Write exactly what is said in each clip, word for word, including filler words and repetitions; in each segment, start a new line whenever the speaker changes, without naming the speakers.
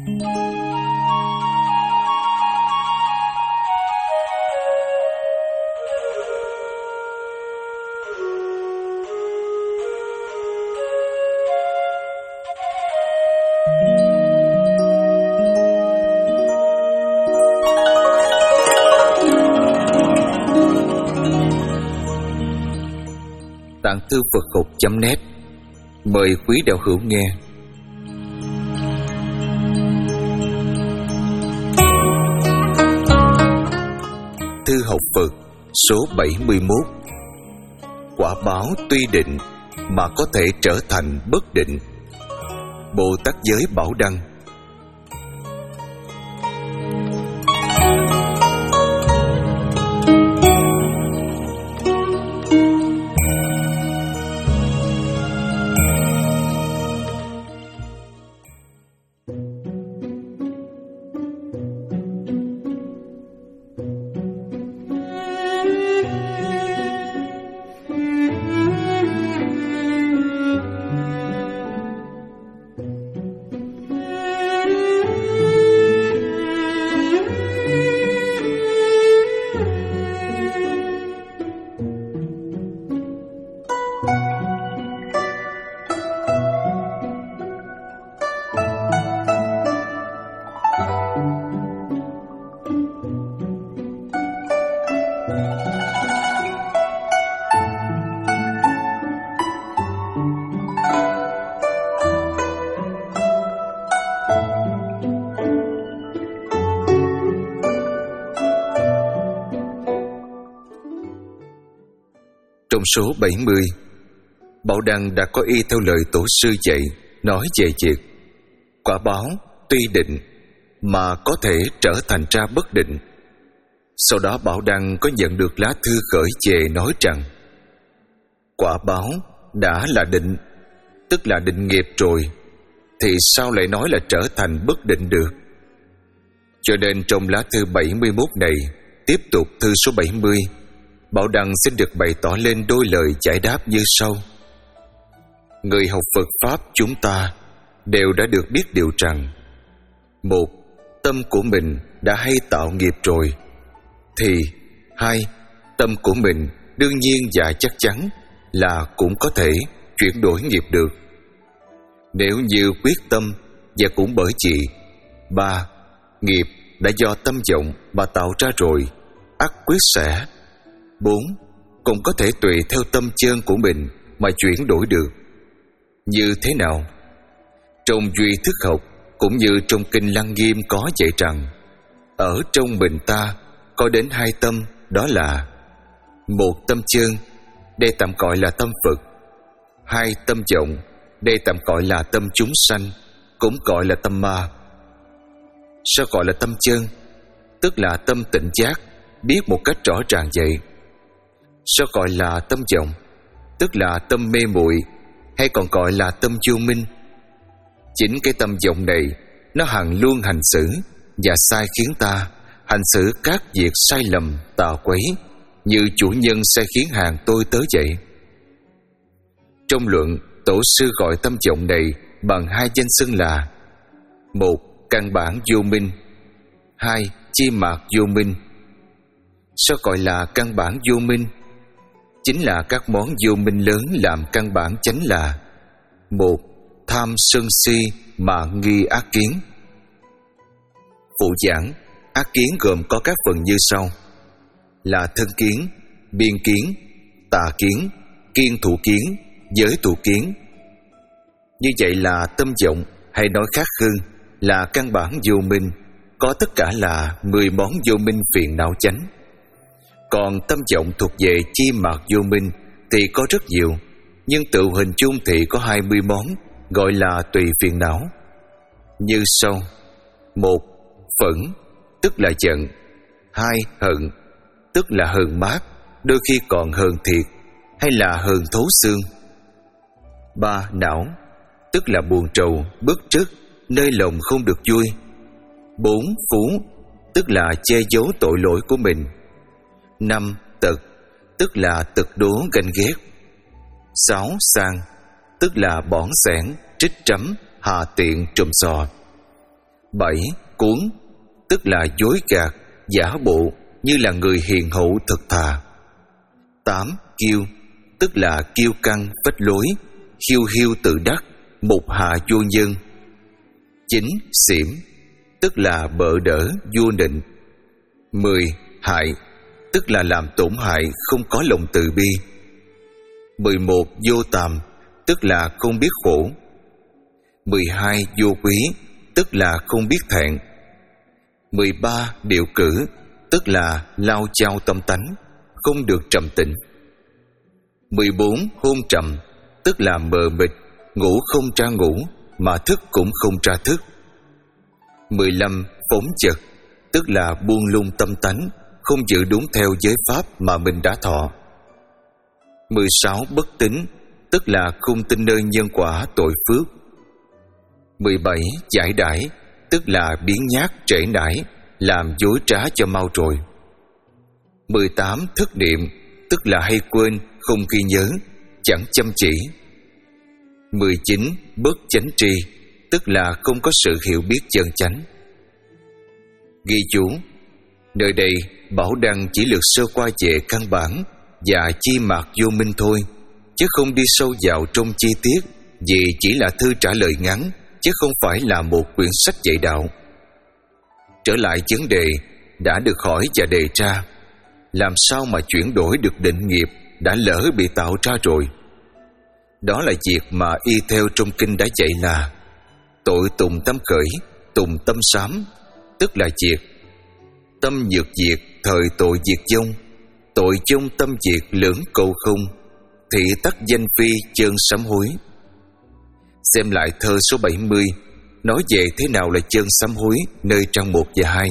Tạng Thư Phật Học chấm net mời quý đạo hữu nghe. Thư học Phật số bảy mươi mốt. Quả báo tuy định mà có thể trở thành bất định. Bồ Tát Giới Bảo Đăng. Trong số bảy mươi, Bảo Đăng đã có y theo lời tổ sư dạy, nói về việc quả báo tuy định mà có thể trở thành ra bất định. Sau đó Bảo Đăng có nhận được lá thư gửi về nói rằng quả báo đã là định, tức là định nghiệp rồi, thì sao lại nói là trở thành bất định được? Cho nên trong lá thư bảy mươi mốt này, tiếp tục thư số bảy mươi, Bảo Đăng xin được bày tỏ lên đôi lời giải đáp như sau. Người học Phật Pháp chúng ta đều đã được biết điều rằng, một, tâm của mình đã hay tạo nghiệp rồi, thì hai, tâm của mình đương nhiên và chắc chắn là cũng có thể chuyển đổi nghiệp được. Nếu như quyết tâm, và cũng bởi vì ba, nghiệp đã do tâm vọng mà tạo ra rồi, ắt quyết sẽ. Bốn, cũng có thể tùy theo tâm chân của mình mà chuyển đổi được. Như thế nào? Trong Duy Thức Học cũng như trong Kinh Lăng Nghiêm có dạy rằng, ở trong mình ta có đến hai tâm, đó là một, tâm chân, đây tạm gọi là tâm Phật. Hai, tâm vọng, đây tạm gọi là tâm chúng sanh, cũng gọi là tâm ma. Sao gọi là tâm chân? Tức là tâm tỉnh giác, biết một cách rõ ràng vậy. Sao gọi là tâm vọng? Tức là tâm mê muội, hay còn gọi là tâm vô minh. Chính cái tâm vọng này, nó hằng luôn hành xử và sai khiến ta hành xử các việc sai lầm, tà quấy, như chủ nhân sai khiến hàng tôi tớ vậy. Trong luận, tổ sư gọi tâm vọng này bằng hai danh xưng là: một, căn bản vô minh; hai, chi mạt vô minh. Sao gọi là căn bản vô minh? Chính là các món vô minh lớn làm căn bản chánh là: một, tham sân si mà nghi ác kiến. Phụ giảng, ác kiến gồm có các phần như sau: là thân kiến, biên kiến, tà kiến, kiên thủ kiến, giới thủ kiến. Như vậy là tâm vọng, hay nói khác hơn là căn bản vô minh, có tất cả là mười món vô minh phiền não chánh. Còn tâm vọng thuộc về chi mạt vô minh thì có rất nhiều, nhưng tự hình chung thì có hai mươi món, gọi là tùy phiền não. Như sau: một, phẫn, tức là giận; hai, hận, tức là hờn mát, đôi khi còn hờn thiệt, hay là hờn thấu xương. ba, não, tức là buồn trầu, bức trức, nơi lòng không được vui. bốn, phú, tức là che giấu tội lỗi của mình. năm, tật, tức là tật đố ganh ghét. sáu, sang, tức là bỏn xẻn, trích trắm, hà tiện, trùm xò. Bảy. Cuốn, tức là dối gạt, giả bộ như là người hiền hậu thật thà. Tám. Kiêu, tức là kiêu căng, phách lối, hiu hiu tự đắc, mục hạ vô nhân. Chín. Xỉm, tức là bợ đỡ, vua nịnh. Mười. Hại, tức là làm tổn hại, không có lòng từ bi. Mười một. Vô tàm, tức là không biết khổ. Mười hai. Vô quý, tức là không biết thẹn. Mười ba. Điệu cử, tức là lao chao tâm tánh, không được trầm tĩnh. Mười bốn. Hôn trầm, tức là mờ mịt, ngủ không ra ngủ, mà thức cũng không ra thức. Mười lăm. Phóng dật, tức là buông lung tâm tánh, không giữ đúng theo giới pháp mà mình đã thọ. Mười sáu. Bất tín, tức là không tin nơi nhân quả tội phước. Mười bảy. Giải đãi, tức là biến nhát trễ nải, làm dối trá cho mau rồi. Mười tám. Thất niệm, tức là hay quên, không ghi nhớ, chẳng chăm chỉ. Mười chín. Bất chánh tri, tức là không có sự hiểu biết chân chánh. Ghi chú: nơi đây Bảo Đăng chỉ lược sơ qua về căn bản và chi mạc vô minh thôi, chứ không đi sâu vào trong chi tiết, vì chỉ là thư trả lời ngắn, chứ không phải là một quyển sách dạy đạo. Trở lại vấn đề đã được hỏi và đề ra, làm sao mà chuyển đổi được định nghiệp đã lỡ bị tạo ra rồi? Đó là việc mà y theo trong kinh đã dạy là tội tùng tâm khởi, tùng tâm sám, tức là diệt. Tâm nhược diệt, thời tội diệt vong, tội chung tâm diệt lưỡng cầu không, thị tắc danh phi chân sám hối. Xem lại thơ số bảy mươi, nói về thế nào là chân sám hối nơi trang một và hai.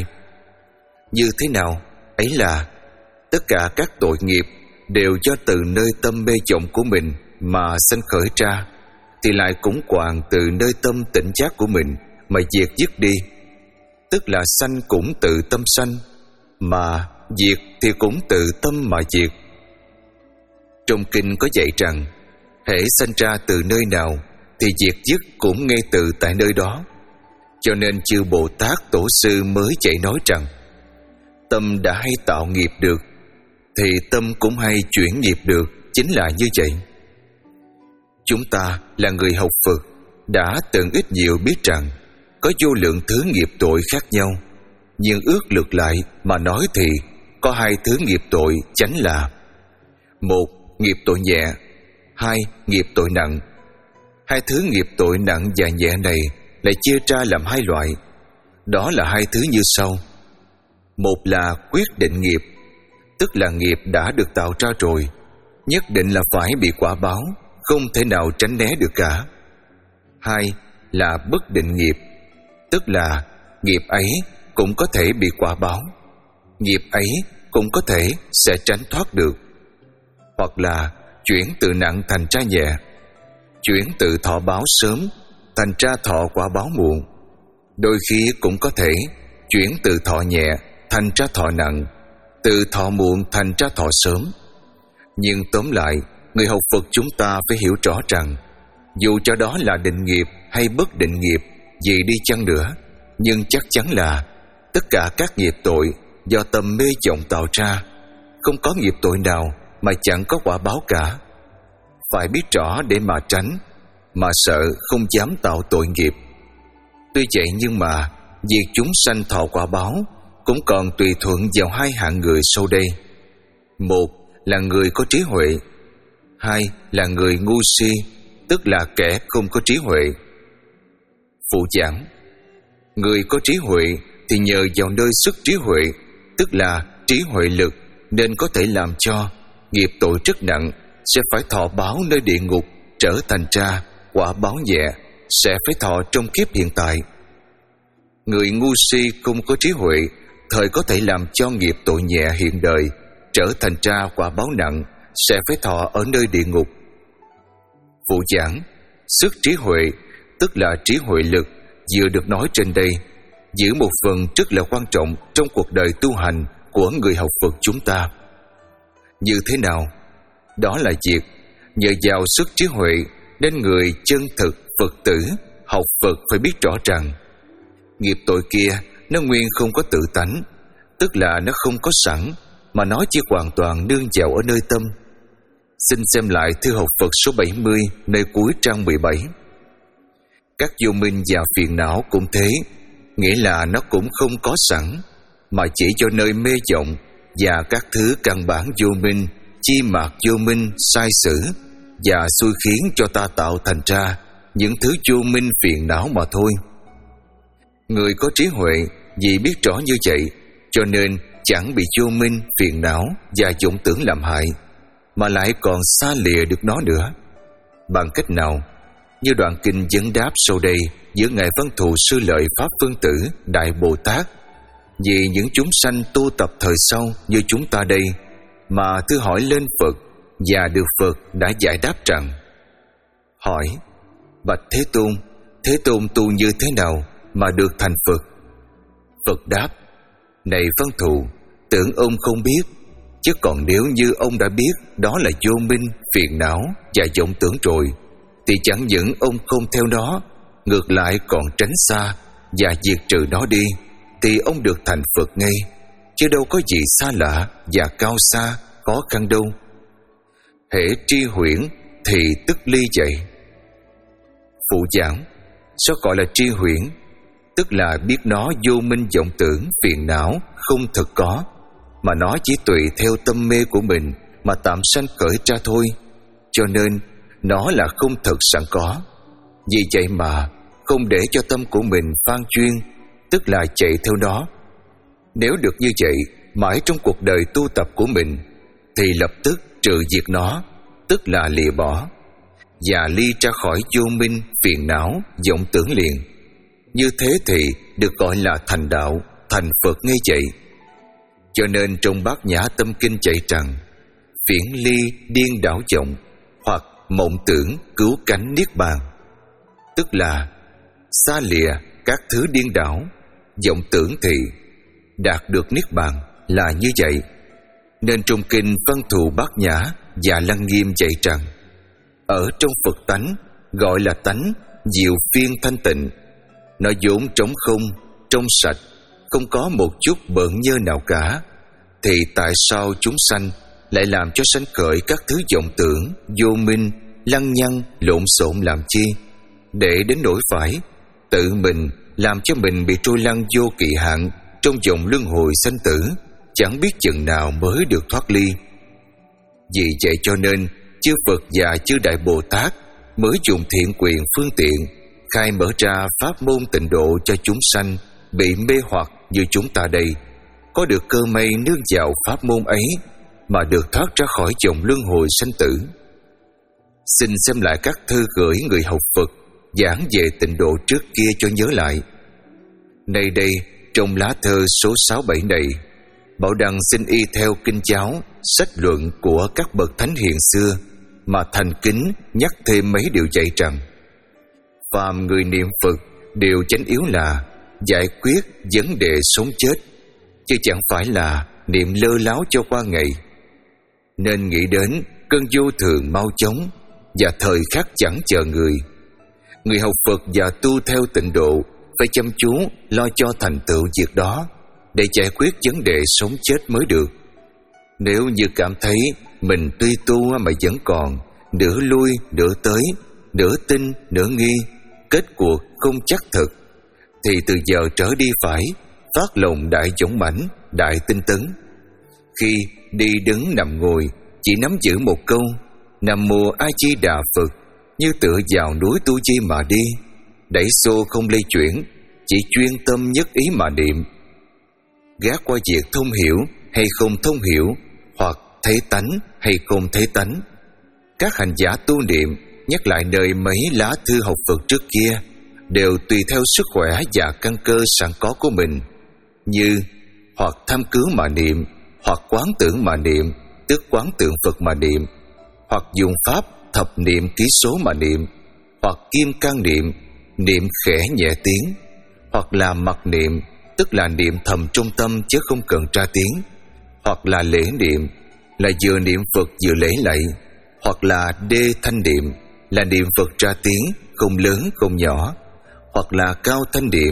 Như thế nào? Ấy là tất cả các tội nghiệp đều do từ nơi tâm mê vọng của mình mà sanh khởi ra, thì lại cũng hoàn từ nơi tâm tỉnh giác của mình mà diệt dứt đi. Tức là sanh cũng tự tâm sanh, mà diệt thì cũng tự tâm mà diệt. Trong kinh có dạy rằng hễ sanh ra từ nơi nào thì diệt dứt cũng ngay từ tại nơi đó. Cho nên chư Bồ Tát Tổ sư mới dạy nói rằng tâm đã hay tạo nghiệp được thì tâm cũng hay chuyển nghiệp được, chính là như vậy. Chúng ta là người học Phật đã từng ít nhiều biết rằng có vô lượng thứ nghiệp tội khác nhau, nhưng ước lược lại mà nói thì có hai thứ nghiệp tội chánh là: một, nghiệp tội nhẹ; hai, nghiệp tội nặng. Hai thứ nghiệp tội nặng và nhẹ này lại chia ra làm hai loại. Đó là hai thứ như sau. Một là quyết định nghiệp, tức là nghiệp đã được tạo ra rồi, nhất định là phải bị quả báo, không thể nào tránh né được cả. Hai là bất định nghiệp, tức là nghiệp ấy cũng có thể bị quả báo, nghiệp ấy cũng có thể sẽ tránh thoát được. Hoặc là chuyển từ nặng thành ra nhẹ, chuyển từ thọ báo sớm thành ra thọ quả báo muộn. Đôi khi cũng có thể chuyển từ thọ nhẹ thành ra thọ nặng, từ thọ muộn thành ra thọ sớm. Nhưng tóm lại, người học Phật chúng ta phải hiểu rõ rằng dù cho đó là định nghiệp hay bất định nghiệp gì đi chăng nữa, nhưng chắc chắn là tất cả các nghiệp tội do tâm mê vọng tạo ra. Không có nghiệp tội nào mà chẳng có quả báo cả. Phải biết rõ để mà tránh, mà sợ không dám tạo tội nghiệp. Tuy vậy nhưng mà việc chúng sanh thọ quả báo cũng còn tùy thuận vào hai hạng người sau đây. Một là người có trí huệ, hai là người ngu si, tức là kẻ không có trí huệ. Phụ giảng: người có trí huệ thì nhờ vào nơi sức trí huệ, tức là trí huệ lực, nên có thể làm cho nghiệp tội rất nặng sẽ phải thọ báo nơi địa ngục, trở thành ra quả báo nhẹ sẽ phải thọ trong kiếp hiện tại. Người ngu si không có trí huệ thời có thể làm cho nghiệp tội nhẹ hiện đời trở thành ra quả báo nặng sẽ phải thọ ở nơi địa ngục. Phụ giảng: sức trí huệ, tức là trí huệ lực vừa được nói trên đây, giữ một phần rất là quan trọng trong cuộc đời tu hành của người học Phật chúng ta. Như thế nào? Đó là việc nhờ vào sức trí huệ nên người chân thực Phật tử học Phật phải biết rõ rằng Nghiệp tội kia nó nguyên không có tự tánh, tức là nó không có sẵn, mà nó chỉ hoàn toàn nương vào ở nơi tâm. Xin xem lại thư học Phật số bảy mươi nơi cuối trang mười bảy. Các vô minh và phiền não cũng thế, nghĩa là nó cũng không có sẵn, mà chỉ do nơi mê vọng và các thứ căn bản vô minh, chi mạc vô minh sai sử và xui khiến cho ta tạo thành ra những thứ vô minh phiền não mà thôi. Người có trí huệ vì biết rõ như vậy, cho nên chẳng bị vô minh, phiền não và vọng tưởng làm hại, mà lại còn xa lìa được nó nữa. Bằng cách nào? Như đoạn kinh vấn đáp sau đây giữa Ngài Văn Thù Sư Lợi Pháp Phương Tử Đại Bồ Tát vì những chúng sanh tu tập thời sau như chúng ta đây, mà thưa hỏi lên Phật, và được Phật đã giải đáp rằng: hỏi: bạch Thế Tôn, Thế Tôn tu như thế nào mà được thành Phật? Phật đáp: này Văn Thù, tưởng ông không biết, chứ còn nếu như ông đã biết đó là vô minh, phiền não và vọng tưởng rồi, thì chẳng những ông không theo nó, ngược lại còn tránh xa và diệt trừ nó đi, thì ông được thành Phật ngay, chứ đâu có gì xa lạ và cao xa, khó khăn đâu. Hễ tri huyễn thì tức ly vậy. Phụ giảng: sao gọi là tri huyễn? Tức là biết nó vô minh vọng tưởng, phiền não không thực có, mà nó chỉ tùy theo tâm mê của mình mà tạm sanh khởi ra thôi, cho nên nó là không thực sẵn có. Vì vậy mà không để cho tâm của mình phan chuyên, tức là chạy theo nó. Nếu được như vậy mãi trong cuộc đời tu tập của mình, thì lập tức trừ diệt nó, tức là lìa bỏ, và ly ra khỏi vô minh, phiền não, vọng tưởng liền. Như thế thì được gọi là thành đạo, thành Phật ngay vậy. Cho nên trong Bát Nhã Tâm Kinh dạy rằng: phiển ly điên đảo vọng, hoặc mộng tưởng cứu cánh niết bàn. Tức là xa lìa các thứ điên đảo, vọng tưởng thì đạt được niết bàn là như vậy. Nên trong kinh Văn Thù Bát Nhã và Lăng Nghiêm dạy rằng: ở trong Phật tánh gọi là tánh diệu phiên thanh tịnh, nó vốn trống không, trong sạch, không có một chút bợn nhơ nào cả, thì tại sao chúng sanh lại làm cho sanh khởi các thứ vọng tưởng, vô minh, lăng nhăng, lộn xộn làm chi, để đến nỗi phải tự mình làm cho mình bị trôi lăn vô kỳ hạn trong vòng luân hồi sanh tử, chẳng biết chừng nào mới được thoát ly. Vì vậy cho nên chư Phật và chư Đại Bồ Tát mới dùng thiện quyền phương tiện khai mở ra pháp môn tịnh độ cho chúng sanh bị mê hoặc như chúng ta đây, có được cơ may nương vào pháp môn ấy mà được thoát ra khỏi vòng luân hồi sanh tử. Xin xem lại các thư gửi người học Phật giảng về tịnh độ trước kia cho nhớ lại. Nay đây, trong lá thơ số sáu bảy này, Bảo Đăng xin y theo kinh giáo, sách luận của các bậc thánh hiền xưa mà thành kính nhắc thêm mấy điều dạy rằng: phàm người niệm Phật điều chánh yếu là giải quyết vấn đề sống chết, chứ chẳng phải là niệm lơ láo cho qua ngày. Nên nghĩ đến cơn vô thường mau chóng, và thời khắc chẳng chờ người. Người học Phật và tu theo tịnh độ phải chăm chú lo cho thành tựu việc đó, để giải quyết vấn đề sống chết mới được. Nếu như cảm thấy mình tuy tu mà vẫn còn nửa lui nửa tới, nửa tin nửa nghi, kết cuộc không chắc thực, thì từ giờ trở đi phải phát lòng đại dũng mãnh, đại tinh tấn. Khi đi đứng nằm ngồi chỉ nắm giữ một câu Nam Mô A Di Đà Phật, như tựa vào núi Tu Di mà đi, đẩy xô không lay chuyển, chỉ chuyên tâm nhất ý mà niệm. Gác qua việc thông hiểu hay không thông hiểu, hoặc thấy tánh hay không thấy tánh, các hành giả tu niệm nhắc lại đời mấy lá thư học Phật trước kia đều tùy theo sức khỏe và căn cơ sẵn có của mình, như hoặc tham cứu mà niệm, hoặc quán tưởng mà niệm, tức quán tượng Phật mà niệm, hoặc dùng pháp thập niệm ký số mà niệm, hoặc kim cang niệm, niệm khẽ nhẹ tiếng, hoặc là mặc niệm, tức là niệm thầm trong tâm chứ không cần ra tiếng, hoặc là lễ niệm, là vừa niệm Phật vừa lễ lạy, hoặc là đê thanh niệm, là niệm Phật ra tiếng, không lớn không nhỏ, hoặc là cao thanh niệm,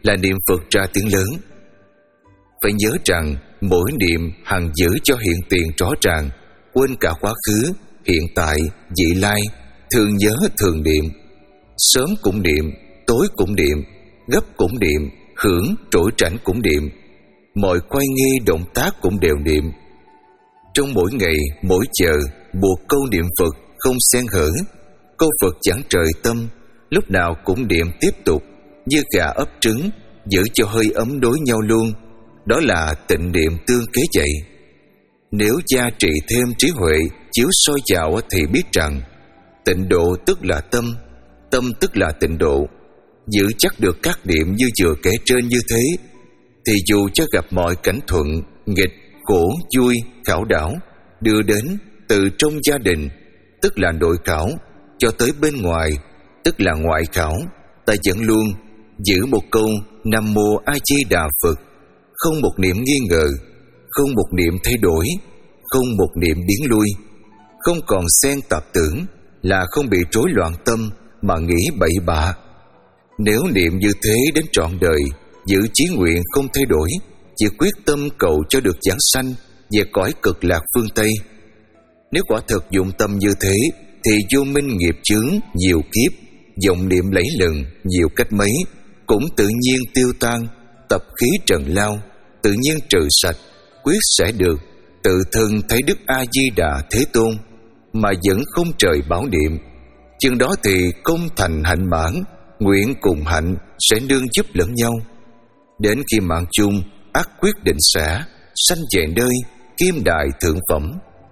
là niệm Phật ra tiếng lớn. Phải nhớ rằng mỗi niệm hằng giữ cho hiện tiền rõ ràng, quên cả quá khứ, hiện tại, vị lai, thường nhớ thường niệm. Sớm cũng niệm, tối cũng niệm, gấp cũng niệm, hưởng trỗi trảnh cũng niệm, mọi khoai nghi động tác cũng đều niệm. Trong mỗi ngày, mỗi giờ, buộc câu niệm Phật không xen hở, câu Phật chẳng trời tâm, lúc nào cũng niệm tiếp tục, như gà ấp trứng, giữ cho hơi ấm đối nhau luôn. Đó là tịnh niệm tương kế vậy. Nếu gia trị thêm trí huệ chiếu soi vào thì biết rằng tịnh độ tức là tâm, tâm tức là tịnh độ. Giữ chắc được các niệm như vừa kể trên như thế, thì dù cho gặp mọi cảnh thuận, nghịch, khổ, vui, khảo đảo đưa đến từ trong gia đình, tức là nội khảo, cho tới bên ngoài, tức là ngoại khảo, ta vẫn luôn giữ một câu Nam Mô A Di Đà Phật, không một niệm nghi ngờ, không một niệm thay đổi, không một niệm biến lui, không còn xen tạp tưởng, là không bị rối loạn tâm mà nghĩ bậy bạ. Nếu niệm như thế đến trọn đời, giữ chí nguyện không thay đổi, chỉ quyết tâm cầu cho được giảng sanh về cõi cực lạc phương Tây. Nếu quả thật dụng tâm như thế, thì vô minh nghiệp chướng nhiều kiếp, vọng niệm lẫy lừng nhiều cách mấy, cũng tự nhiên tiêu tan, tập khí trần lao, tự nhiên trừ sạch, quyết sẽ được tự thân thấy Đức A Di Đà Thế Tôn, mà vẫn không trời bảo niệm. Chừng đó thì công thành hạnh mãn, nguyện cùng hạnh sẽ nương giúp lẫn nhau. Đến khi mạng chung, ắt quyết định sẽ sanh về nơi kim đại thượng phẩm.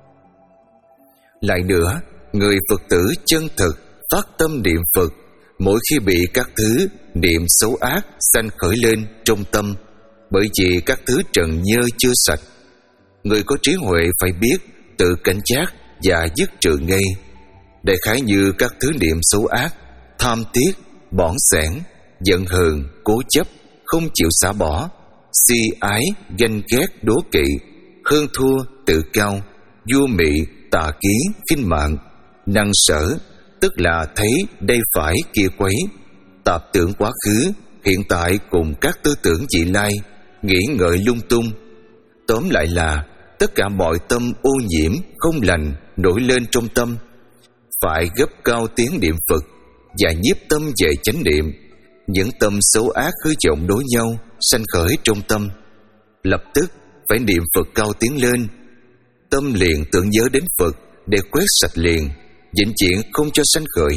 Lại nữa, người Phật tử chân thực phát tâm niệm Phật, mỗi khi bị các thứ niệm xấu ác sanh khởi lên trong tâm, bởi vì các thứ trần nhơ chưa sạch, người có trí huệ phải biết tự cảnh giác và dứt trừ ngay. Đại khái như các thứ niệm xấu ác, tham tiếc, bỏng sẻn, giận hờn, cố chấp, không chịu xả bỏ, si ái, ganh ghét, đố kỵ, hơn thua, tự cao, vua mị, tà kiến, khinh mạng, năng sở, tức là thấy đây phải kia quấy, tạp tưởng quá khứ, hiện tại cùng các tư tưởng vị lai, nghĩ ngợi lung tung. Tóm lại là tất cả mọi tâm ô nhiễm không lành nổi lên trong tâm, phải gấp cao tiếng niệm Phật và nhiếp tâm về chánh niệm. Những tâm xấu ác hư vọng đối nhau sanh khởi trong tâm, lập tức phải niệm Phật cao tiếng lên, tâm liền tưởng nhớ đến Phật để quét sạch liền, vĩnh viễn không cho sanh khởi.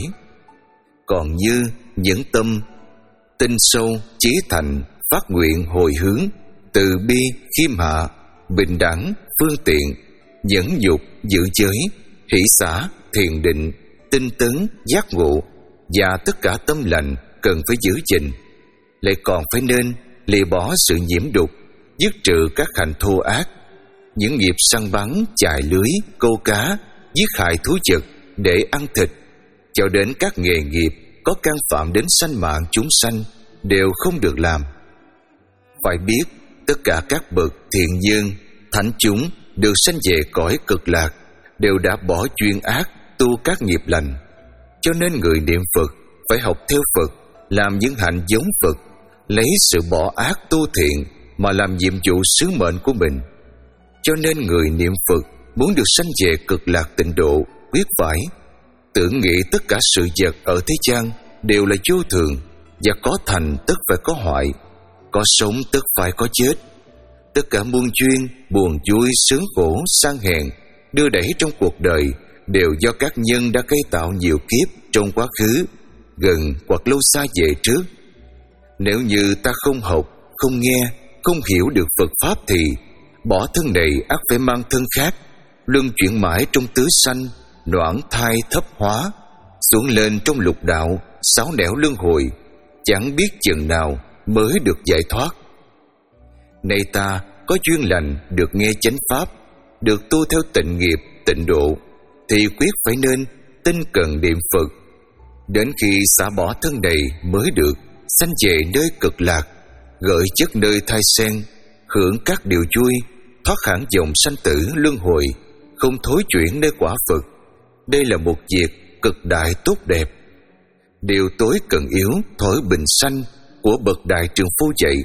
Còn như những tâm tinh sâu, chí thành, phát nguyện hồi hướng, từ bi, khiêm hạ, bình đẳng, phương tiện, nhẫn nhục, giữ giới, hỷ xả, thiền định, tinh tấn, giác ngộ và tất cả tâm lành cần phải giữ gìn, lại còn phải nên lìa bỏ sự nhiễm đục, dứt trừ các hành thô ác, những nghiệp săn bắn, chài lưới, câu cá, giết hại thú vật để ăn thịt, cho đến các nghề nghiệp có can phạm đến sanh mạng chúng sanh đều không được làm. Phải biết tất cả các bậc thiện nhân, thánh chúng được sanh về cõi cực lạc đều đã bỏ chuyên ác, tu các nghiệp lành. Cho nên người niệm Phật phải học theo Phật, làm những hạnh giống Phật, lấy sự bỏ ác tu thiện mà làm nhiệm vụ sứ mệnh của mình. Cho nên người niệm Phật muốn được sanh về cực lạc tịnh độ, quyết phải tưởng nghĩ tất cả sự vật ở thế gian đều là vô thường, và có thành tất phải có hoại, có sống tất phải có chết. Tất cả muôn duyên, buồn vui, sướng khổ, sang hèn đưa đẩy trong cuộc đời đều do các nhân đã gây tạo nhiều kiếp trong quá khứ, gần hoặc lâu xa về trước. Nếu như ta không học, không nghe, không hiểu được Phật Pháp thì bỏ thân này ắt phải mang thân khác, luân chuyển mãi trong tứ sanh, noãn thai thấp hóa, xuống lên trong lục đạo, sáu nẻo luân hồi, chẳng biết chừng nào mới được giải thoát. Nay ta có duyên lành được nghe chánh Pháp, được tu theo tịnh nghiệp, tịnh độ, thì quyết phải nên tinh cần niệm Phật, đến khi xả bỏ thân này mới được sanh về nơi cực lạc, gợi chất nơi thai sen, hưởng các điều vui, thoát hẳn dòng sanh tử luân hồi, không thối chuyển nơi quả Phật. Đây là một việc cực đại tốt đẹp. Điều tối cần yếu thổi bình sanh, của bậc đại trượng phu dạy.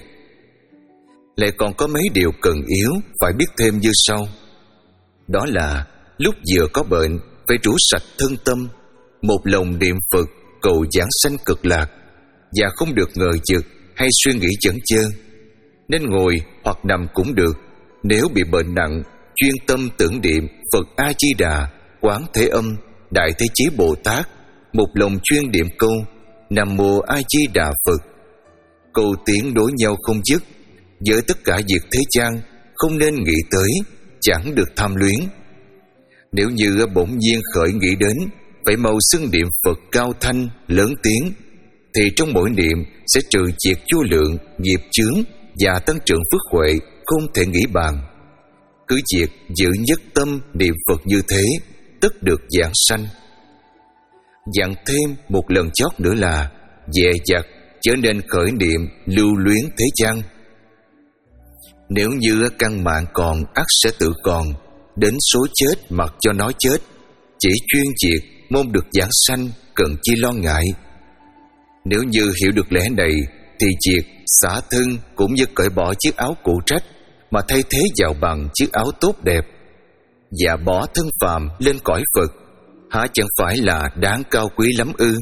Lại còn có mấy điều cần yếu phải biết thêm như sau. Đó là lúc vừa có bệnh phải rũ sạch thân tâm, một lòng niệm Phật cầu giảng sanh cực lạc, và không được ngờ vực hay suy nghĩ chẩn chơ. Nên ngồi hoặc nằm cũng được. Nếu bị bệnh nặng, chuyên tâm tưởng niệm Phật A Di Đà, Quán Thế Âm, Đại Thế Chí Bồ Tát, một lòng chuyên niệm câu Nam Mô A Di Đà Phật. Câu tiếng đối nhau không dứt. Với tất cả việc thế gian không nên nghĩ tới, chẳng được tham luyến. Nếu như bỗng nhiên khởi nghĩ đến phải mau xưng niệm Phật cao thanh lớn tiếng, thì trong mỗi niệm sẽ trừ diệt vô lượng nghiệp chướng và tăng trưởng phước huệ không thể nghĩ bàn. Cứ việc giữ nhất tâm niệm Phật như thế, tất được giảng sanh. Dặn thêm một lần chót nữa là dè dặt trở nên khởi niệm lưu luyến thế gian. Nếu như căn mạng còn, ắt sẽ tự còn. Đến số chết mặc cho nó chết. Chỉ chuyên diệt mong được giảng sanh, cần chi lo ngại. Nếu như hiểu được lẽ này, thì việc xả thân cũng như cởi bỏ chiếc áo cũ trách, mà thay thế vào bằng chiếc áo tốt đẹp, và bỏ thân phàm lên cõi Phật, há chẳng phải là đáng cao quý lắm ư?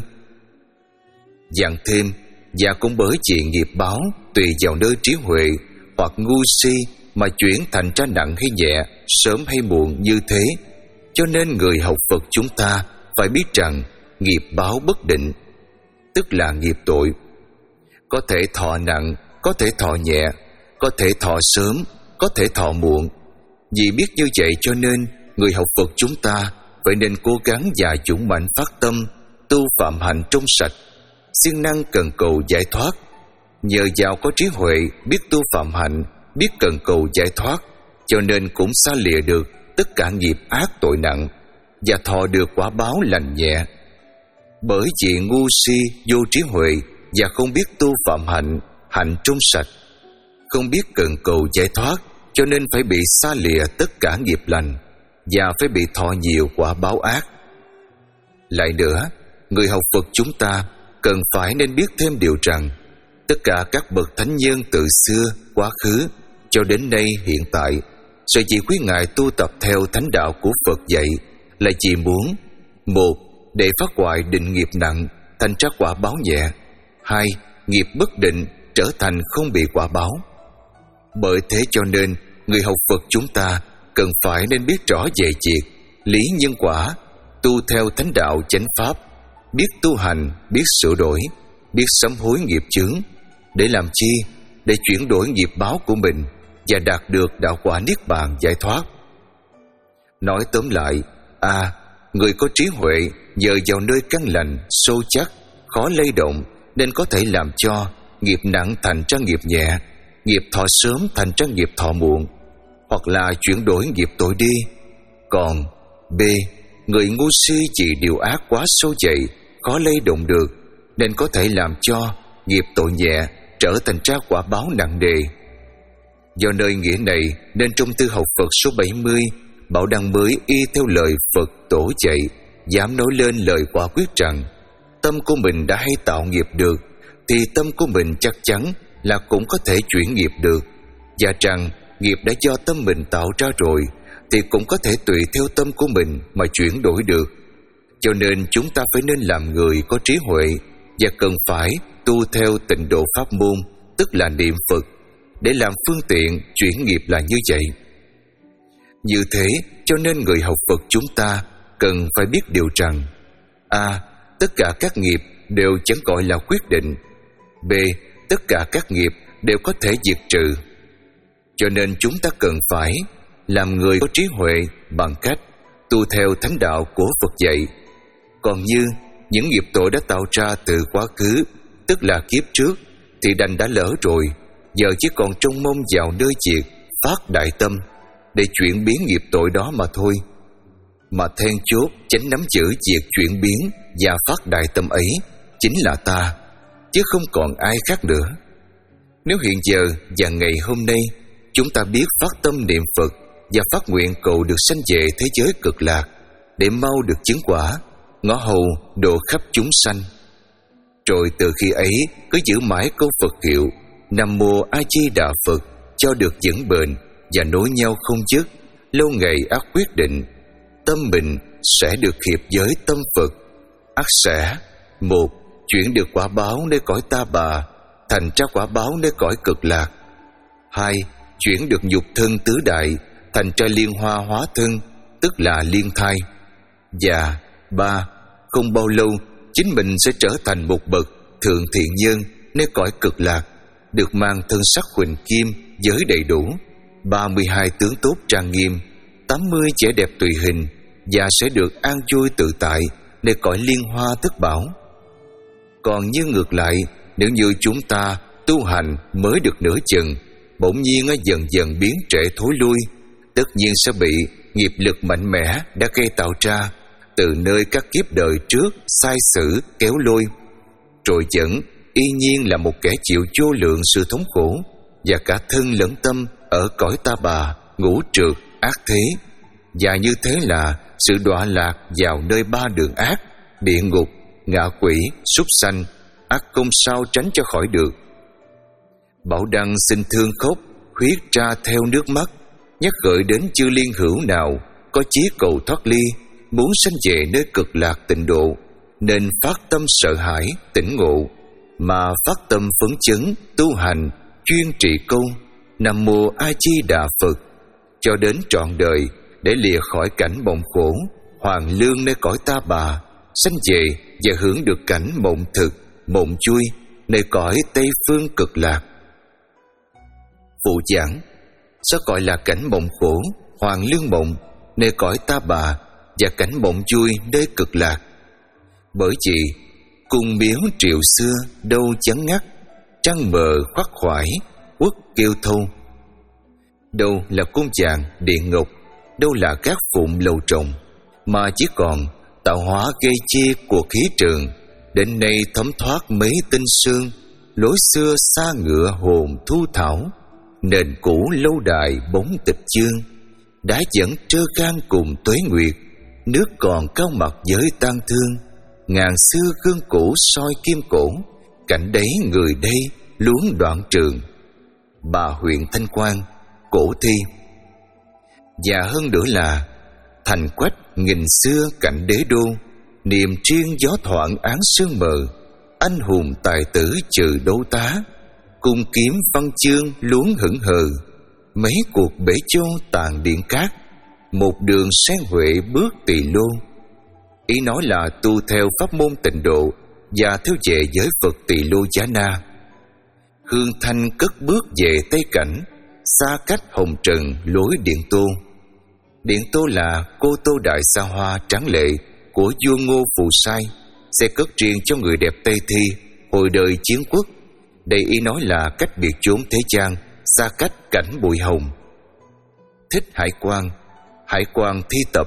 Dặn thêm, và cũng bởi vì nghiệp báo tùy vào nơi trí huệ hoặc ngu si mà chuyển thành ra nặng hay nhẹ, sớm hay muộn như thế. Cho nên người học Phật chúng ta phải biết rằng nghiệp báo bất định, tức là nghiệp tội. Có thể thọ nặng, có thể thọ nhẹ, có thể thọ sớm, có thể thọ muộn. Vì biết như vậy cho nên người học Phật chúng ta phải nên cố gắng và dũng mạnh phát tâm tu phạm hạnh trong sạch, siêng năng cần cầu giải thoát. Nhờ vào có trí huệ, biết tu phạm hạnh, biết cần cầu giải thoát, cho nên cũng xa lìa được tất cả nghiệp ác tội nặng và thọ được quả báo lành nhẹ. Bởi vì ngu si vô trí huệ và không biết tu phạm hạnh, hạnh trong sạch, không biết cần cầu giải thoát, cho nên phải bị xa lìa tất cả nghiệp lành và phải bị thọ nhiều quả báo ác. Lại nữa, người học Phật chúng ta cần phải nên biết thêm điều rằng tất cả các bậc thánh nhân từ xưa, quá khứ cho đến nay hiện tại, sở dĩ quý ngài tu tập theo thánh đạo của Phật dạy là chỉ muốn: một, để phát hoại định nghiệp nặng thành ra quả báo nhẹ; hai, nghiệp bất định trở thành không bị quả báo. Bởi thế cho nên người học Phật chúng ta cần phải nên biết rõ về việc lý nhân quả, tu theo thánh đạo chánh pháp, biết tu hành, biết sửa đổi, biết sám hối nghiệp chướng. Để làm chi? Để chuyển đổi nghiệp báo của mình và đạt được đạo quả niết bàn giải thoát. Nói tóm lại, a. Người có trí huệ nhờ vào nơi căn lành, sâu chắc, khó lay động, nên có thể làm cho nghiệp nặng thành ra nghiệp nhẹ, nghiệp thọ sớm thành ra nghiệp thọ muộn, hoặc là chuyển đổi nghiệp tội đi. Còn b. Người ngu si vì điều ác quá sâu dày, khó lay động được, nên có thể làm cho nghiệp tội nhẹ trở thành ra quả báo nặng nề. Do nơi nghĩa này nên trong tư học Phật số bảy mươi, Bảo Đăng mới y theo lời Phật tổ dạy, dám nói lên lời quả quyết rằng tâm của mình đã hay tạo nghiệp được, thì tâm của mình chắc chắn là cũng có thể chuyển nghiệp được, và rằng nghiệp đã do tâm mình tạo ra rồi thì cũng có thể tùy theo tâm của mình mà chuyển đổi được. Cho nên chúng ta phải nên làm người có trí huệ và cần phải tu theo tịnh độ pháp môn, tức là niệm Phật, để làm phương tiện chuyển nghiệp là như vậy. Như thế cho nên người học Phật chúng ta cần phải biết điều rằng: a. Tất cả các nghiệp đều chẳng gọi là quyết định. B. Tất cả các nghiệp đều có thể diệt trừ. Cho nên chúng ta cần phải làm người có trí huệ bằng cách tu theo thánh đạo của Phật dạy. Còn như những nghiệp tội đã tạo ra từ quá khứ, tức là kiếp trước, thì đành đã lỡ rồi, giờ chỉ còn trông mong vào nơi việc phát đại tâm để chuyển biến nghiệp tội đó mà thôi. Mà then chốt chánh nắm giữ việc chuyển biến và phát đại tâm ấy chính là ta, chứ không còn ai khác nữa. Nếu hiện giờ và ngày hôm nay chúng ta biết phát tâm niệm Phật và phát nguyện cầu được sanh về thế giới cực lạc để mau được chứng quả, ngõ hầu độ khắp chúng sanh, Rồi từ khi ấy cứ giữ mãi câu Phật hiệu Nam Mô A Di Đà Phật cho được vững bền và nối nhau không dứt. Lâu ngày ắt quyết định tâm mình sẽ được hiệp với tâm Phật, ắt sẽ: một, chuyển được quả báo nơi cõi ta bà, thành ra quả báo nơi cõi cực lạc. Hai, chuyển được nhục thân tứ đại, thành ra liên hoa hóa thân, tức là liên thai. Và ba, không bao lâu chính mình sẽ trở thành một bậc thượng thiện nhân nơi cõi cực lạc, được mang thân sắc huỳnh kim, giới đầy đủ, ba mươi hai tướng tốt trang nghiêm, tám mươi vẻ đẹp tùy hình, và sẽ được an vui tự tại nơi cõi liên hoa thất bảo. Còn như ngược lại, nếu như chúng ta tu hành mới được nửa chừng, bỗng nhiên dần dần biến trệ thối lui, tất nhiên sẽ bị nghiệp lực mạnh mẽ đã gây tạo ra từ nơi các kiếp đời trước sai sử kéo lôi, rồi vẫn y nhiên là một kẻ chịu vô lượng sự thống khổ và cả thân lẫn tâm ở cõi ta bà, ngũ trượt, ác thế. Và như thế là sự đọa lạc vào nơi ba đường ác, địa ngục, ngạ quỷ, súc sanh, ắt không sao tránh cho khỏi được. Bảo Đăng xin thương khóc, huyết ra theo nước mắt, nhắc gợi đến chư liên hữu nào có chí cầu thoát ly, muốn sanh về nơi cực lạc tịnh độ, nên phát tâm sợ hãi, tỉnh ngộ, mà phát tâm phấn chấn, tu hành, chuyên trì câu Nam Mô A Di Đà Phật, cho đến trọn đời, để lìa khỏi cảnh mộng khổ, hoàn lương nơi cõi ta bà, sanh về và hưởng được cảnh mộng thực, mộng vui nơi cõi Tây Phương cực lạc. Phụ giảng: sao gọi là cảnh mộng khổ, hoàn lương mộng nơi cõi ta bà và cảnh mộng vui nơi cực lạc? Bởi vì cung miếu triệu xưa đâu chắn ngắt, trăng mờ khoác khoải, quốc kêu thâu. Đâu là cung vàng điện ngọc, đâu là các phụng lầu trồng, mà chỉ còn tạo hóa gây chia của khí trường. Đến nay thấm thoát mấy tinh sương, lối xưa xa ngựa hồn thu thảo, nền cũ lâu đài bóng tịch chương, đã dẫn trơ gan cùng tuế nguyệt, nước còn cao mặt với tang thương. Ngàn xưa gương cũ soi kim cổ, cảnh đấy người đây luống đoạn trường. Bà huyện Thanh Quan, cổ thi. Và hơn nữa là thành quách nghìn xưa cảnh đế đô, niềm triên gió thoảng án sương mờ, anh hùng tài tử trừ đấu tá, cung kiếm văn chương luống hững hờ. Mấy cuộc bể châu tàn điện cát, một đường sen huệ bước tỳ lô. Ý nói là tu theo pháp môn tịnh độ và theo về giới Phật Tỳ Lô Giá Na. Hương thanh cất bước về Tây Cảnh, xa cách hồng trần lối Điện Tô. Điện Tô là cô tô đại xa hoa tráng lệ của vua Ngô Phù Sai, sẽ cất riêng cho người đẹp Tây Thi hồi đời chiến quốc. Đây ý nói là cách biệt chốn thế gian, xa cách cảnh bụi hồng. Thích hải quan, hải quan thi tập.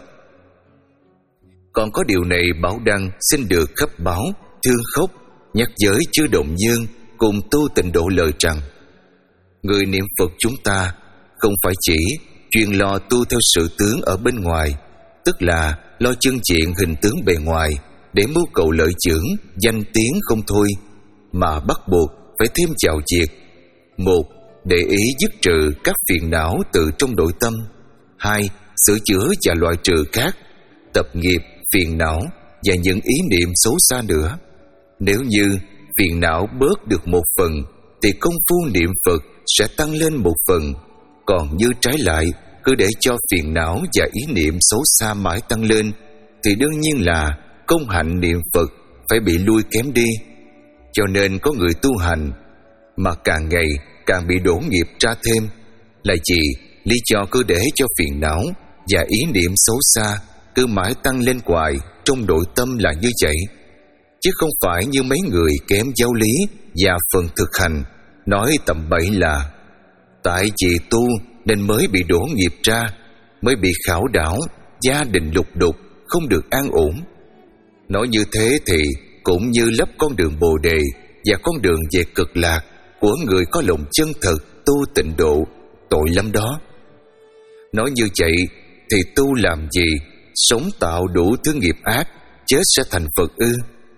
Còn có điều này Bảo Đăng xin được khắp báo, thương khóc, nhắc giới chư đồng nhân cùng tu tịnh độ lời rằng: người niệm Phật chúng ta không phải chỉ chuyên lo tu theo sự tướng ở bên ngoài, tức là lo chân diện hình tướng bề ngoài để mưu cầu lợi dưỡng, danh tiếng không thôi, mà bắt buộc phải thêm vào việc: một, để ý dứt trừ các phiền não từ trong nội tâm; hai, sửa chữa và loại trừ các tập nghiệp, phiền não và những ý niệm xấu xa nữa. Nếu như phiền não bớt được một phần thì công phu niệm Phật sẽ tăng lên một phần. Còn như trái lại, cứ để cho phiền não và ý niệm xấu xa mãi tăng lên thì đương nhiên là công hạnh niệm Phật phải bị lui kém đi. Cho nên có người tu hành mà càng ngày càng bị đổ nghiệp ra thêm, là vì lý do cứ để cho phiền não và ý niệm xấu xa cứ mãi tăng lên hoài trong nội tâm là như vậy, chứ không phải như mấy người kém giáo lý và phần thực hành nói tầm bậy là tại vì tu nên mới bị đổ nghiệp ra, mới bị khảo đảo, gia đình lục đục, không được an ổn. Nói như thế thì cũng như lấp con đường Bồ Đề và con đường về cực lạc của người có lòng chân thật tu tịnh độ, tội lắm đó. Nói như vậy thì tu làm gì? Sống tạo đủ thứ nghiệp ác, chết sẽ thành Phật ư?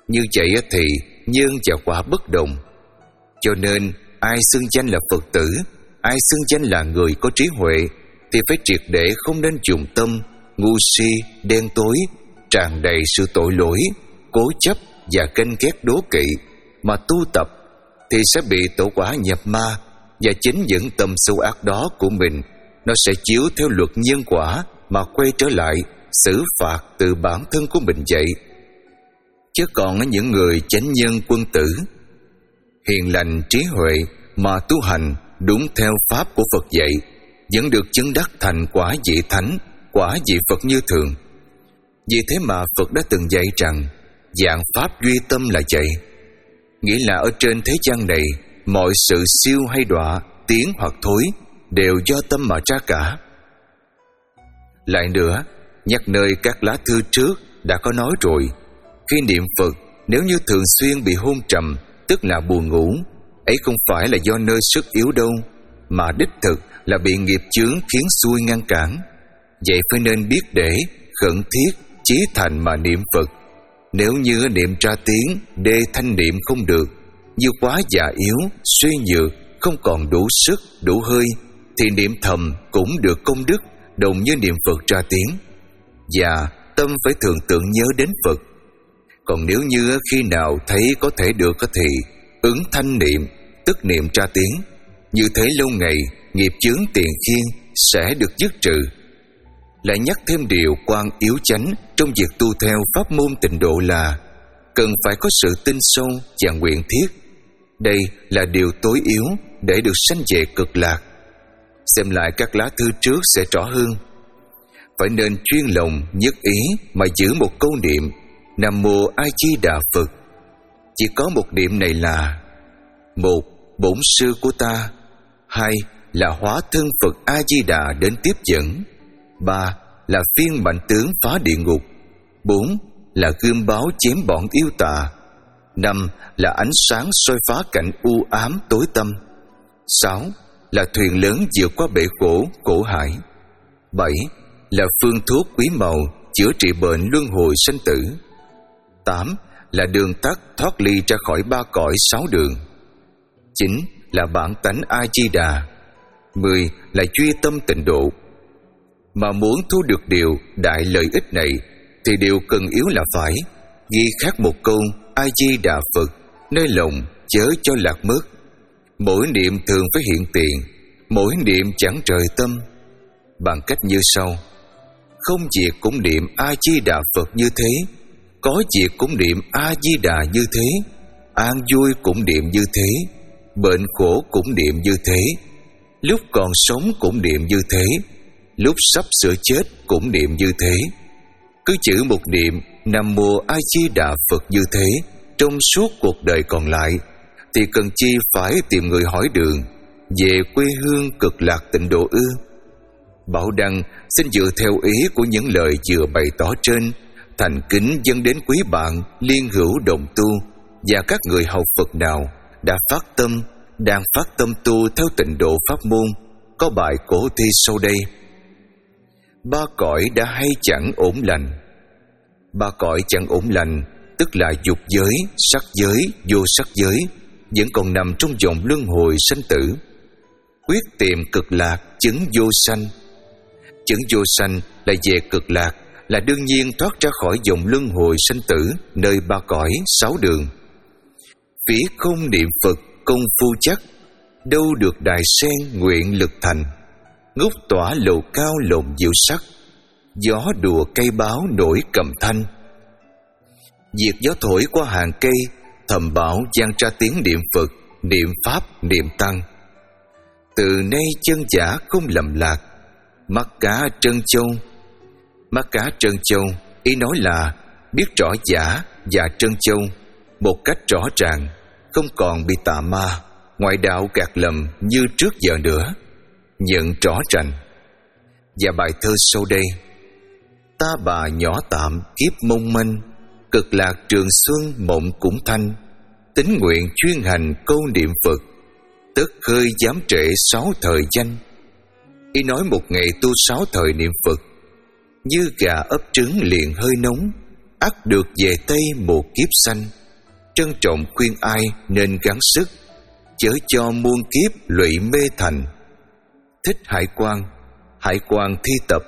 Như vậy thì nhân và quả bất đồng. Cho nên ai xưng danh là Phật tử, ai xưng danh là người có trí huệ, thì phải triệt để không nên dùng tâm ngu si, đen tối, tràn đầy sự tội lỗi, cố chấp và ganh ghét đố kỵ mà tu tập, thì sẽ bị tổ quả nhập ma. Và chính những tâm sâu ác đó của mình, nó sẽ chiếu theo luật nhân quả mà quay trở lại xử phạt từ bản thân của mình vậy. Chứ còn những người chánh nhân quân tử, hiền lành trí huệ mà tu hành đúng theo pháp của Phật dạy, vẫn được chứng đắc thành quả vị thánh, quả vị Phật như thường. Vì thế mà Phật đã từng dạy rằng dạng pháp duy tâm là vậy. Nghĩa là ở trên thế gian này, mọi sự siêu hay đọa, tiến hoặc thối đều do tâm mà ra cả. Lại nữa, nhắc nơi các lá thư trước đã có nói rồi, khi niệm Phật nếu như thường xuyên bị hôn trầm, tức là buồn ngủ, ấy không phải là do nơi sức yếu đâu, mà đích thực là bị nghiệp chướng khiến xuôi ngăn cản. Vậy phải nên biết để khẩn thiết chí thành mà niệm Phật. Nếu như niệm ra tiếng đê thanh niệm không được, như quá già yếu, suy nhược, không còn đủ sức, đủ hơi, thì niệm thầm cũng được công đức đồng như niệm Phật ra tiếng. Và tâm phải thường tưởng nhớ đến Phật. Còn nếu như khi nào thấy có thể được thì ứng thanh niệm, tức niệm ra tiếng. Như thế lâu ngày nghiệp chướng tiền khiên sẽ được dứt trừ. Lại nhắc thêm điều quan yếu chánh trong việc tu theo pháp môn tịnh độ là cần phải có sự tin sâu và nguyện thiết. Đây là điều tối yếu để được sanh về cực lạc. Xem lại các lá thư trước sẽ rõ hơn. Phải nên chuyên lòng nhất ý mà giữ một câu niệm Nam Mô A Di Đà Phật. Chỉ có một niệm này là: một, bổn sư của ta; hai, là hóa thân Phật A Di Đà đến tiếp dẫn; ba, là phiên mạnh tướng phá địa ngục; bốn, là gươm báo chém bọn yêu tà; năm, là ánh sáng soi phá cảnh u ám tối tăm; sáu, là thuyền lớn vượt qua bể khổ khổ hải; bảy, là phương thuốc quý màu chữa trị bệnh luân hồi sanh tử; tám, là đường tắt thoát ly ra khỏi ba cõi sáu đường; chín, là bản tánh A Di Đà; mười, là duy tâm tịnh độ. Mà muốn thu được điều đại lợi ích này, thì điều cần yếu là phải ghi khắc một câu A Di Đà Phật nơi lòng, chớ cho lạc mất. Mỗi niệm thường phải hiện tiền, mỗi niệm chẳng rời tâm, bằng cách như sau: không việc cũng niệm A Di Đà Phật như thế, có việc cũng niệm A Di Đà như thế, an vui cũng niệm như thế, bệnh khổ cũng niệm như thế, lúc còn sống cũng niệm như thế, lúc sắp sửa chết cũng niệm như thế. Cứ chữ một niệm Nam Mô A Di Đà Phật như thế trong suốt cuộc đời còn lại, thì cần chi phải tìm người hỏi đường về quê hương cực lạc tịnh độ ư? Bảo Đăng xin dựa theo ý của những lời vừa bày tỏ trên, thành kính dâng đến quý bạn liên hữu đồng tu và các người học Phật nào đã phát tâm, đang phát tâm tu theo tịnh độ pháp môn, có bài cổ thi sau đây: ba cõi đã hay chẳng ổn lành. Ba cõi chẳng ổn lành tức là dục giới, sắc giới, vô sắc giới vẫn còn nằm trong vòng luân hồi sanh tử. Quyết tìm cực lạc chứng vô sanh. Chứng vô sanh là về cực lạc, là đương nhiên thoát ra khỏi vòng luân hồi sanh tử nơi ba cõi sáu đường. Phí không niệm Phật công phu chắc, đâu được đài sen nguyện lực thành. Ngút tỏa lầu cao lộn diệu sắc, gió đùa cây báo nổi cầm thanh. Việc gió thổi qua hàng cây, thầm bảo vang ra tiếng niệm Phật, niệm Pháp, niệm Tăng. Từ nay chân giả không lầm lạc, mắt cá trân châu. Mắt cá trân châu, ý nói là biết rõ giả và trân châu một cách rõ ràng, không còn bị tà ma, ngoại đạo gạt lầm như trước giờ nữa, nhận rõ rành. Và bài thơ sau đây: ta bà nhỏ tạm kiếp mong manh, cực lạc trường xuân mộng cũng thanh. Tín nguyện chuyên hành câu niệm Phật, tất khơi dám trễ sáu thời danh. Ý nói một ngày tu sáu thời niệm Phật, như gà ấp trứng liền hơi nóng, ắt được về Tây một kiếp xanh. trân trọng khuyên ai nên gắng sức, chớ cho muôn kiếp lụy mê thành. Thích Hải Quang, Hải Quang thi tập.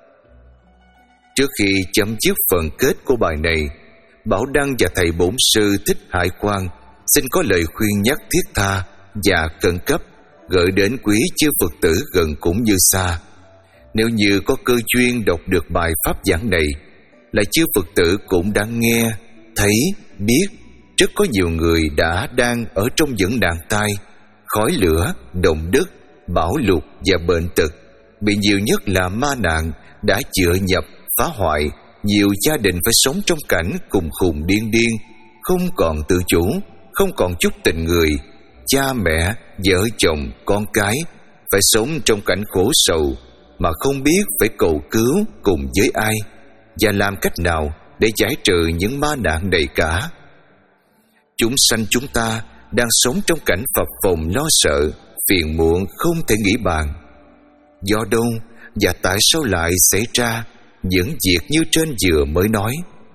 Trước khi chấm dứt phần kết của bài này, Bảo Đăng và thầy bổn sư Thích Hải Quang xin có lời khuyên nhắc thiết tha và khẩn cấp gửi đến quý chư Phật tử gần cũng như xa. Nếu như có cơ duyên đọc được bài pháp giảng này, lại chư Phật tử cũng đã nghe, thấy, biết rất có nhiều người đã đang ở trong những nạn tai, khói lửa, động đất, bão lụt và bệnh tật. Bị nhiều nhất là ma nạn đã chữa nhập, phá hoại. Nhiều gia đình phải sống trong cảnh cùng khùng điên điên, không còn tự chủ, không còn chút tình người. Cha mẹ, vợ chồng, con cái phải sống trong cảnh khổ sầu mà không biết phải cầu cứu cùng với ai và làm cách nào để giải trừ những ma nạn đầy cả. Chúng sanh chúng ta đang sống trong cảnh phập phồng lo sợ, phiền muộn không thể nghĩ bàn. Do đâu và tại sao lại xảy ra những việc như trên vừa mới nói?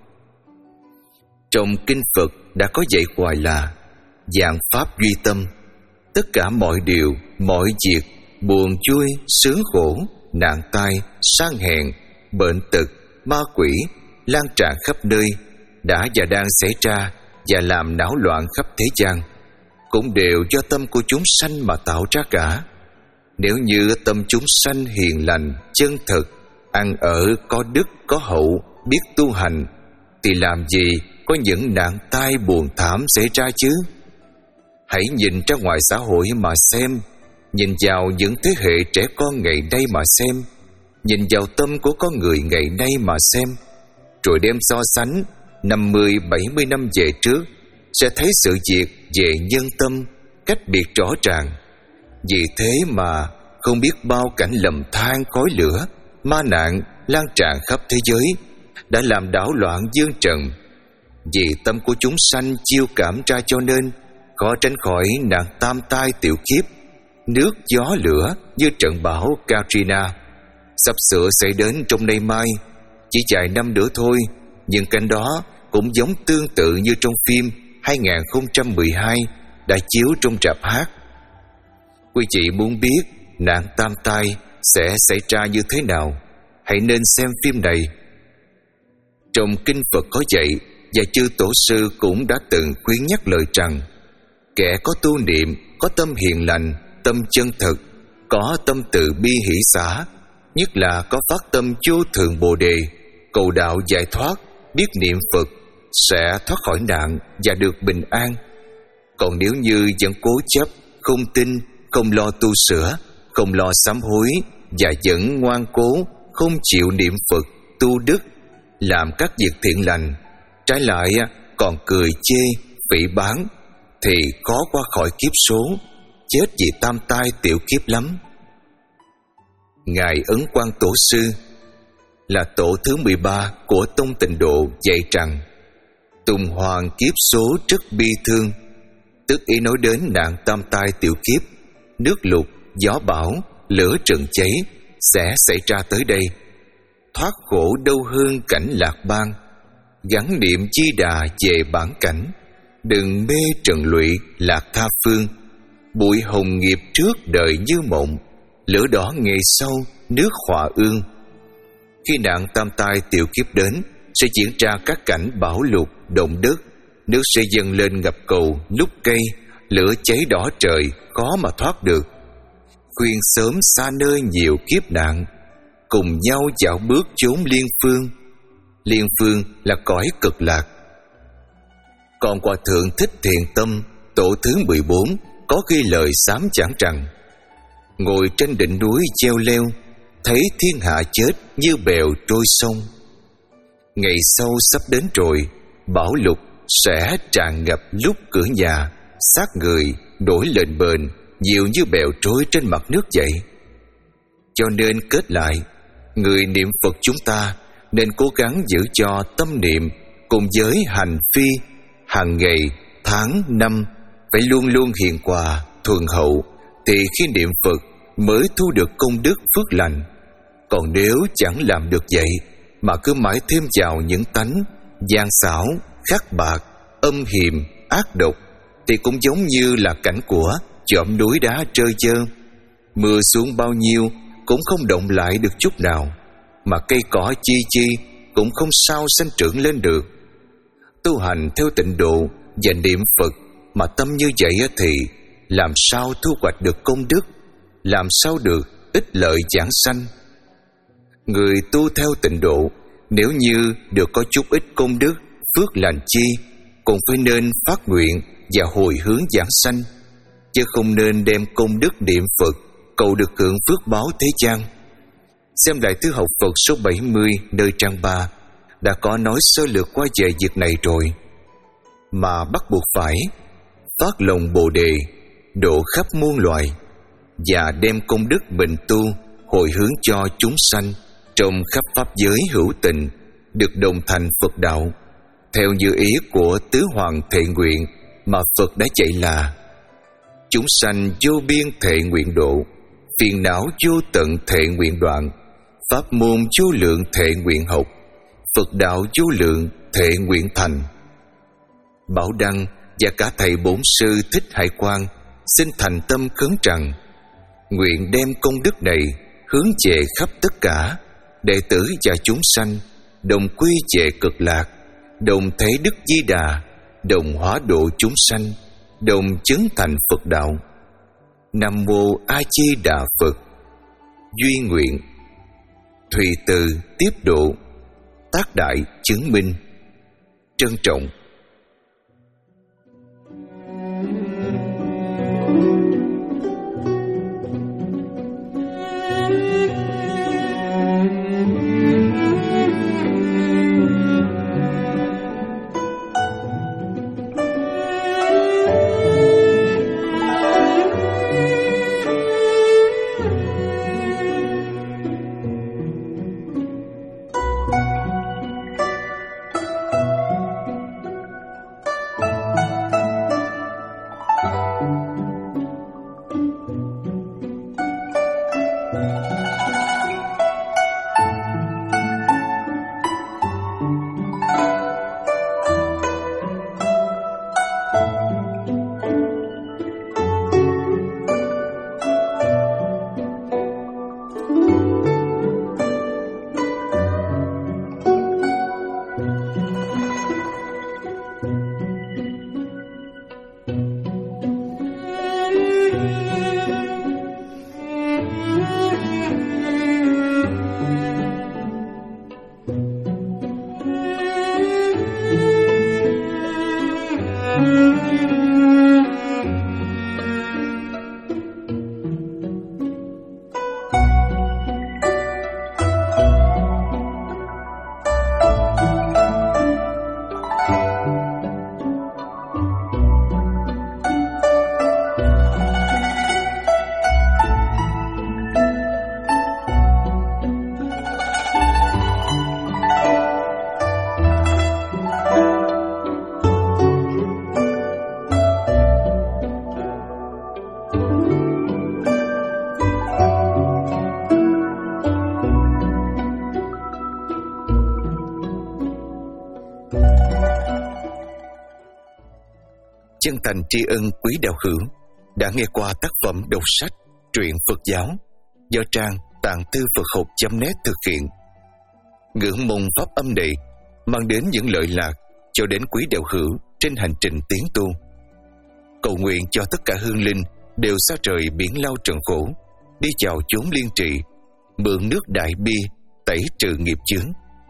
Trong kinh Phật đã có dạy hoài là vạn pháp duy tâm. Tất cả mọi điều, mọi việc, buồn vui, sướng khổ, nạn tai, sang hèn, bệnh tật, ma quỷ lan tràn khắp nơi, đã và đang xảy ra và làm náo loạn khắp thế gian, cũng đều do tâm của chúng sanh mà tạo ra cả. Nếu như tâm chúng sanh hiền lành, chân thật, ăn ở có đức có hậu, biết tu hành, thì làm gì có những nạn tai buồn thảm xảy ra chứ? Hãy nhìn ra ngoài xã hội mà xem, nhìn vào những thế hệ trẻ con ngày nay mà xem, nhìn vào tâm của con người ngày nay mà xem, rồi đem so sánh năm mươi bảy mươi năm về trước, sẽ thấy sự việc về nhân tâm cách biệt rõ ràng. Vì thế mà không biết bao cảnh lầm than khói lửa, ma nạn lan tràn khắp thế giới đã làm đảo loạn dương trần. Vì tâm của chúng sanh chiêu cảm ra cho nên khó tránh khỏi nạn tam tai tiểu kiếp, nước gió lửa như trận bão Katrina sắp sửa xảy đến trong nay mai. Chỉ vài năm nữa thôi, nhưng cảnh đó cũng giống tương tự như trong phim hai không một hai đã chiếu trong rạp hát. Quý vị muốn biết nạn tam tai sẽ xảy ra như thế nào, hãy nên xem phim này. Trong kinh Phật có dạy, và chư tổ sư cũng đã từng khuyến nhắc lời rằng, kẻ có tu niệm, có tâm hiền lành, tâm chân thật, có tâm từ bi hỷ xả, nhất là có phát tâm vô thượng bồ đề, cầu đạo giải thoát, biết niệm Phật, sẽ thoát khỏi nạn và được bình an. Còn nếu như vẫn cố chấp, không tin, không lo tu sửa, không lo sám hối, và vẫn ngoan cố, không chịu niệm Phật, tu đức, làm các việc thiện lành, trái lại còn cười chê, phỉ báng, thì khó qua khỏi kiếp số, chết vì tam tai tiểu kiếp lắm. Ngài Ấn Quang Tổ sư là tổ thứ mười ba của Tông Tịnh Độ dạy rằng, tuần hoàn kiếp số rất bi thương, tức ý nói đến nạn tam tai tiểu kiếp, nước lụt, gió bão, lửa trần cháy sẽ xảy ra tới đây. Thoát khổ đâu hơn cảnh lạc bang, gắn niệm chi đà về bản cảnh, đừng mê trần lụy lạc tha phương. Bụi hồng nghiệp trước đời như mộng, lửa đỏ ngày sau nước hòa ương. Khi nạn tam tai tiểu kiếp đến, sẽ diễn ra các cảnh bão lụt, động đất, nước sẽ dâng lên ngập cầu, lúc cây, lửa cháy đỏ trời, khó mà thoát được. Khuyên sớm xa nơi nhiều kiếp nạn, cùng nhau dạo bước chốn liên phương. Liên phương là cõi cực lạc. Còn Hòa Thượng Thích Thiện Tâm, tổ thứ mười bốn, có ghi lời sám giảng rằng, ngồi trên đỉnh núi treo leo, thấy thiên hạ chết như bèo trôi sông. Ngày sau sắp đến rồi, bão lụt sẽ tràn ngập lúc cửa nhà, xác người đổi lên bền, nhiều như bèo trôi trên mặt nước vậy. Cho nên kết lại, người niệm Phật chúng ta nên cố gắng giữ cho tâm niệm cùng với hành phi hàng ngày, tháng, năm phải luôn luôn hiền hòa, thuần hậu, thì khi niệm Phật mới thu được công đức phước lành. Còn nếu chẳng làm được vậy mà cứ mãi thêm vào những tánh gian xảo, khắc bạc, âm hiềm, ác độc thì cũng giống như là cảnh của chỏm núi đá trơ trơ. Mưa xuống bao nhiêu cũng không động lại được chút nào, mà cây cỏ chi chi cũng không sao sinh trưởng lên được. Tu hành theo tịnh độ và niệm Phật mà tâm như vậy thì làm sao thu hoạch được công đức, làm sao được ích lợi giảng sanh. Người tu theo tịnh độ nếu như được có chút ít công đức, phước lành chi, cũng phải nên phát nguyện và hồi hướng giảng sanh, chứ không nên đem công đức niệm Phật cầu được hưởng phước báo thế gian. Xem lại Thư học Phật số bảy mươi nơi trang ba đã có nói sơ lược qua về việc này rồi, mà bắt buộc phải phát lòng Bồ Đề độ khắp muôn loài và đem công đức mình tu hồi hướng cho chúng sanh trong khắp pháp giới hữu tình được đồng thành Phật đạo, theo như ý của tứ hoàng thệ nguyện mà Phật đã dạy là: chúng sanh vô biên thệ nguyện độ, phiền não vô tận thệ nguyện đoạn, pháp môn vô lượng thệ nguyện học, Phật đạo vô lượng thệ nguyện thành. Bảo Đăng và cả thầy bổn sư Thích Hải Quang xin thành tâm khấn rằng nguyện đem công đức này hướng về khắp tất cả đệ tử và chúng sanh, đồng quy về cực lạc, đồng thể đức Di Đà, đồng hóa độ chúng sanh, đồng chứng thành Phật đạo. Nam mô A Di Đà Phật. Duy nguyện, Thùy từ tiếp độ, tác đại chứng minh. Trân trọng. Chân thành tri ân quý đạo hữu đã nghe qua tác phẩm đọc sách truyện Phật giáo do trang tạng thư Phật học chấm net thực hiện. Ngưỡng mong pháp âm này mang đến những lợi lạc cho đến quý đạo hữu trên hành trình tiến tu. Cầu nguyện cho tất cả hương linh đều xa rời biển lao trần khổ, đi vào chốn liên trị, mượn nước đại bi tẩy trừ nghiệp chướng.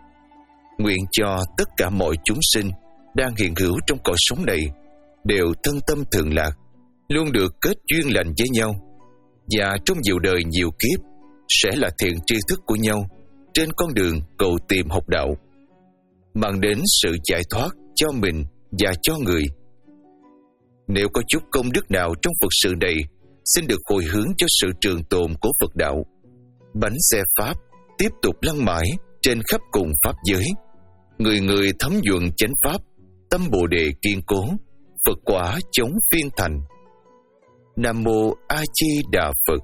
Nguyện cho tất cả mọi chúng sinh đang hiện hữu trong cõi sống này đều thân tâm thường lạc, luôn được kết duyên lành với nhau, và trong nhiều đời nhiều kiếp sẽ là thiện tri thức của nhau trên con đường cầu tìm học đạo, mang đến sự giải thoát cho mình và cho người. Nếu có chút công đức nào trong Phật sự này, xin được hồi hướng cho sự trường tồn của Phật đạo, bánh xe Pháp tiếp tục lăn mãi trên khắp cùng Pháp giới, người người thấm nhuần chánh Pháp, tâm Bồ Đề kiên cố, Phật quả chống phiên thành. Nam mô A Di Đà Phật.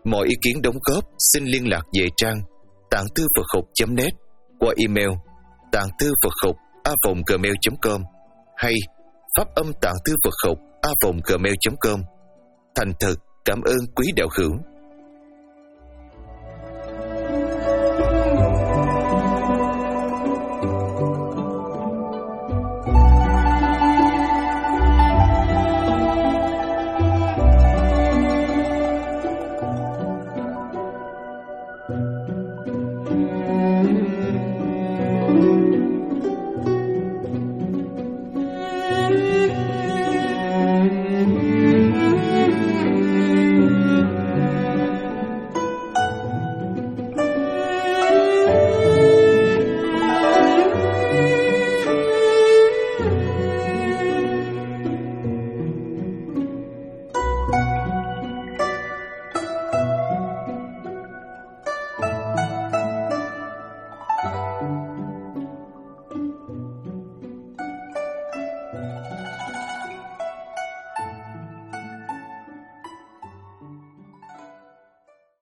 Mọi ý kiến đóng góp xin liên lạc về trang tạng thư Phật học chấm net qua email tạng thư Phật học a vòng gmail chấm com hay pháp âm tạng thư Phật học a vòng gmail chấm com. Thành thật cảm ơn quý đạo hữu.